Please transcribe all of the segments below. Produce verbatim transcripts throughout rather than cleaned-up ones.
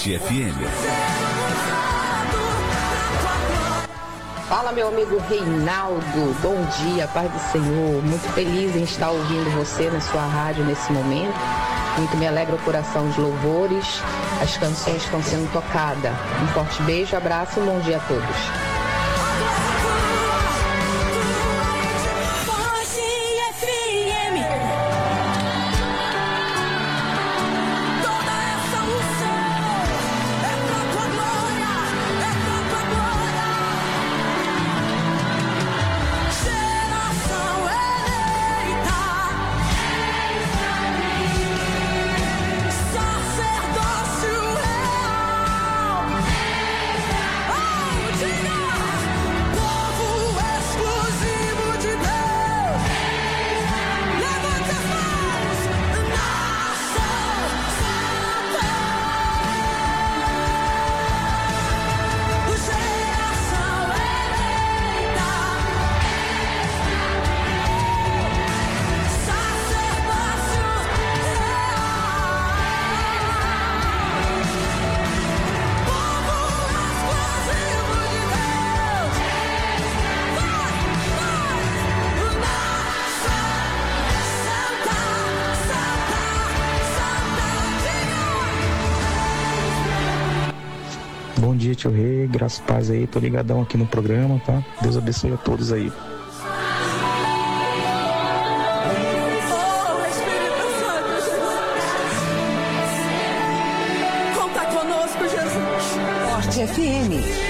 Forte F M. Fala, meu amigo Reinaldo, bom dia, paz do Senhor. Muito feliz em estar ouvindo você na sua rádio nesse momento. Muito me alegra o coração de louvores, as canções estão sendo tocadas. Um forte beijo, abraço e um bom dia a todos. Bom dia, tio Rei, graças e paz aí, tô ligadão aqui no programa, tá? Deus abençoe a todos aí. Conta conosco, Jesus. Forte F M.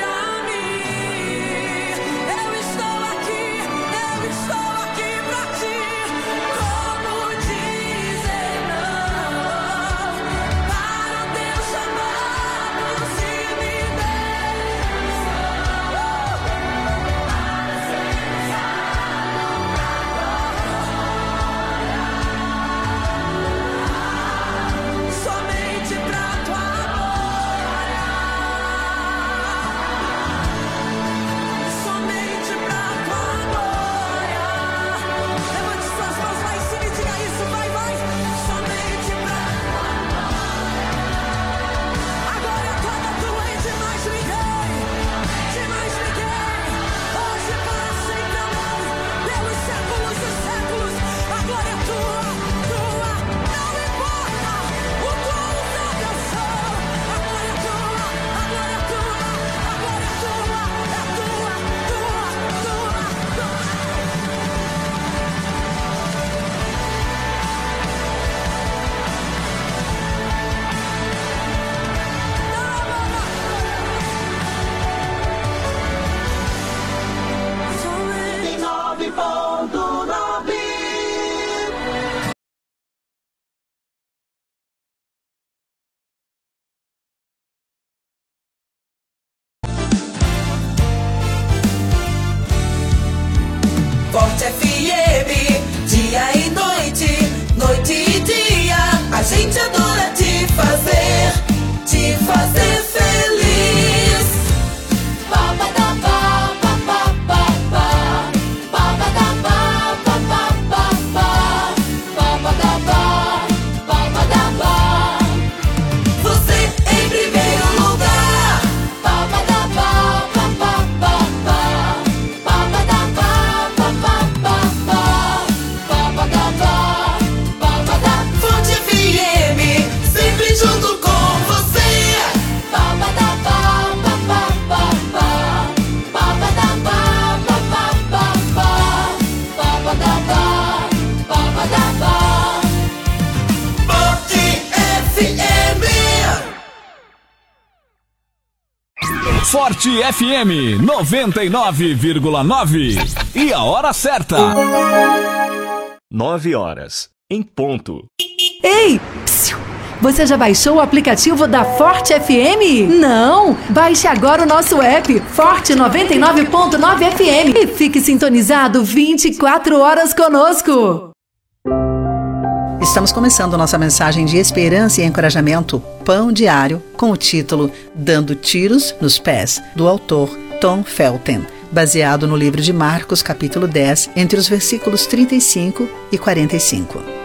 Forte F M, dia e noite, noite e dia, a gente adora te fazer, te fazer feliz. Baba da ba, ba, ba, ba, ba. Baba da ba, ba, ba, ba, ba. Baba da ba, baba da ba. Você em primeiro lugar. Baba da ba, ba, ba, ba, ba. Baba da ba, ba, ba, ba, ba. Baba da ba, baba da. Forte F M, sempre junto com você. Baba da ba, ba, ba, ba, ba. Baba da ba, ba, ba, ba, ba. Baba da ba, baba da ba. Forte F M. Forte F M noventa e nove vírgula nove. E a hora certa. Nove horas, em ponto. Ei! Psiu. Você já baixou o aplicativo da Forte F M? Não! Baixe agora o nosso app Forte noventa e nove ponto nove F M e fique sintonizado vinte e quatro horas conosco. Estamos começando nossa mensagem de esperança e encorajamento, Pão Diário, com o título Dando Tiros nos Pés, do autor Tom Felton, baseado no livro de Marcos, capítulo dez, entre os versículos trinta e cinco e quarenta e cinco.